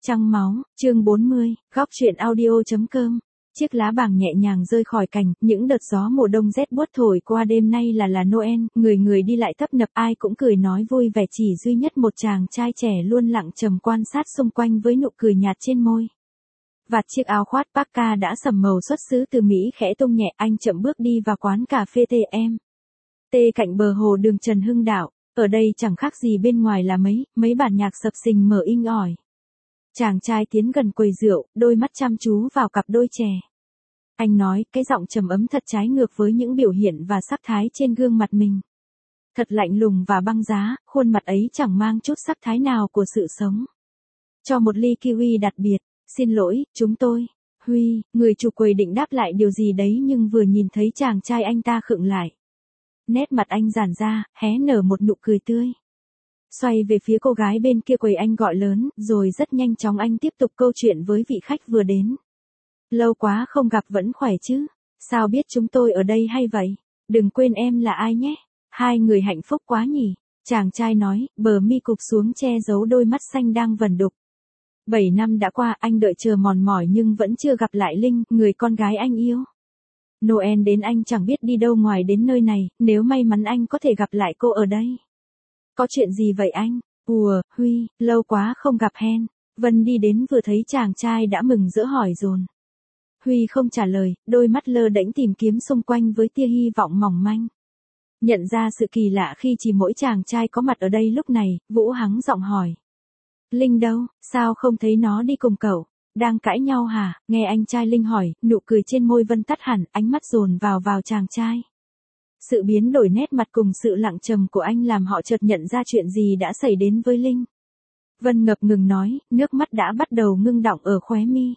Trăng máu, chương 40, góc truyện audio.com. Chiếc lá bàng nhẹ nhàng rơi khỏi cành, những đợt gió mùa đông rét buốt thổi qua đêm nay là Noel, người người đi lại tấp nập ai cũng cười nói vui vẻ chỉ duy nhất một chàng trai trẻ luôn lặng trầm quan sát xung quanh với nụ cười nhạt trên môi. Vạt chiếc áo khoác parka đã sẫm màu xuất xứ từ Mỹ khẽ tung nhẹ anh chậm bước đi vào quán cà phê TM. Cạnh bờ hồ đường Trần Hưng Đạo, ở đây chẳng khác gì bên ngoài là mấy bản nhạc sập sình mở inh ỏi. Chàng trai tiến gần quầy rượu, đôi mắt chăm chú vào cặp đôi chè. Anh nói, cái giọng trầm ấm thật trái ngược với những biểu hiện và sắc thái trên gương mặt mình. Thật lạnh lùng và băng giá, khuôn mặt ấy chẳng mang chút sắc thái nào của sự sống. Cho một ly kiwi đặc biệt, xin lỗi, chúng tôi. Huy, người chủ quầy định đáp lại điều gì đấy nhưng vừa nhìn thấy chàng trai anh ta khựng lại. Nét mặt anh giãn ra, hé nở một nụ cười tươi. Xoay về phía cô gái bên kia quầy anh gọi lớn, rồi rất nhanh chóng anh tiếp tục câu chuyện với vị khách vừa đến. Lâu quá không gặp vẫn khỏe chứ? Sao biết chúng tôi ở đây hay vậy? Đừng quên em là ai nhé. Hai người hạnh phúc quá nhỉ? Chàng trai nói, bờ mi cụp xuống che giấu đôi mắt xanh đang vẩn đục. 7 năm đã qua anh đợi chờ mòn mỏi nhưng vẫn chưa gặp lại Linh, người con gái anh yêu. Noel đến anh chẳng biết đi đâu ngoài đến nơi này, nếu may mắn anh có thể gặp lại cô ở đây. Có chuyện gì vậy anh? Huy, lâu quá không gặp hen. Vân đi đến vừa thấy chàng trai đã mừng rỡ hỏi dồn. Huy không trả lời, đôi mắt lơ đễnh tìm kiếm xung quanh với tia hy vọng mỏng manh. Nhận ra sự kỳ lạ khi chỉ mỗi chàng trai có mặt ở đây lúc này, Vũ hắng giọng hỏi. Linh đâu, sao không thấy nó đi cùng cậu? Đang cãi nhau hả? Nghe anh trai Linh hỏi, nụ cười trên môi Vân tắt hẳn, ánh mắt dồn vào chàng trai. Sự biến đổi nét mặt cùng sự lặng trầm của anh làm họ chợt nhận ra chuyện gì đã xảy đến với Linh. Vân ngập ngừng nói, nước mắt đã bắt đầu ngưng đọng ở khóe mi.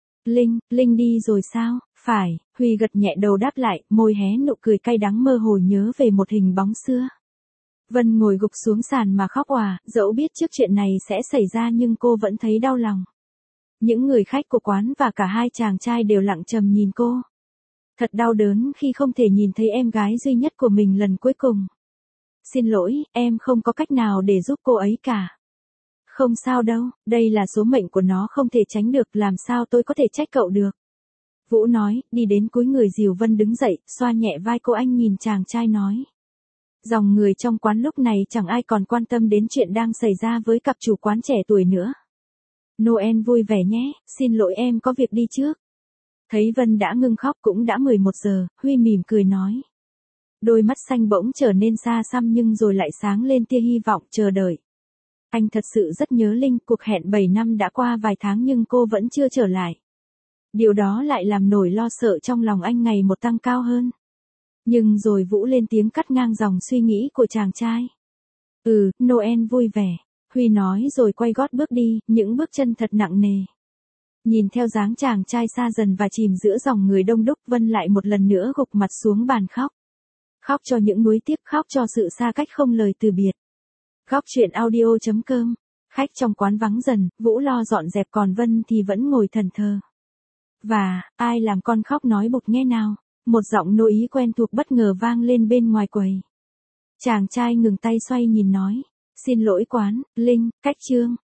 Linh đi rồi sao? Phải, Huy gật nhẹ đầu đáp lại, môi hé nụ cười cay đắng mơ hồ nhớ về một hình bóng xưa. Vân ngồi gục xuống sàn mà khóc òa, dẫu biết trước chuyện này sẽ xảy ra nhưng cô vẫn thấy đau lòng. Những người khách của quán và cả hai chàng trai đều lặng trầm nhìn cô. Thật đau đớn khi không thể nhìn thấy em gái duy nhất của mình lần cuối cùng. Xin lỗi, em không có cách nào để giúp cô ấy cả. Không sao đâu, đây là số mệnh của nó không thể tránh được, làm sao tôi có thể trách cậu được. Vũ nói, đi đến cúi người dìu Vân đứng dậy, xoa nhẹ vai cô anh nhìn chàng trai nói. Dòng người trong quán lúc này chẳng ai còn quan tâm đến chuyện đang xảy ra với cặp chủ quán trẻ tuổi nữa. Noel vui vẻ nhé, xin lỗi em có việc đi trước. Thấy Vân đã ngưng khóc cũng đã 11 giờ, Huy mỉm cười nói. Đôi mắt xanh bỗng trở nên xa xăm nhưng rồi lại sáng lên tia hy vọng chờ đợi. Anh thật sự rất nhớ Linh, cuộc hẹn 7 năm đã qua vài tháng nhưng cô vẫn chưa trở lại. Điều đó lại làm nỗi lo sợ trong lòng anh ngày một tăng cao hơn. Nhưng rồi Vũ lên tiếng cắt ngang dòng suy nghĩ của chàng trai. Noel vui vẻ, Huy nói rồi quay gót bước đi, những bước chân thật nặng nề. Nhìn theo dáng chàng trai xa dần và chìm giữa dòng người đông đúc, Vân lại một lần nữa gục mặt xuống bàn khóc. Khóc cho những nuối tiếc, khóc cho sự xa cách không lời từ biệt. Góc truyện audio.com. Khách trong quán vắng dần, Vũ lo dọn dẹp còn Vân thì vẫn ngồi thẫn thờ. Và, ai làm con khóc nói bụt nghe nào? Một giọng nội ý quen thuộc bất ngờ vang lên bên ngoài quầy. Chàng trai ngừng tay xoay nhìn nói. Xin lỗi quán, Linh, cách Trương.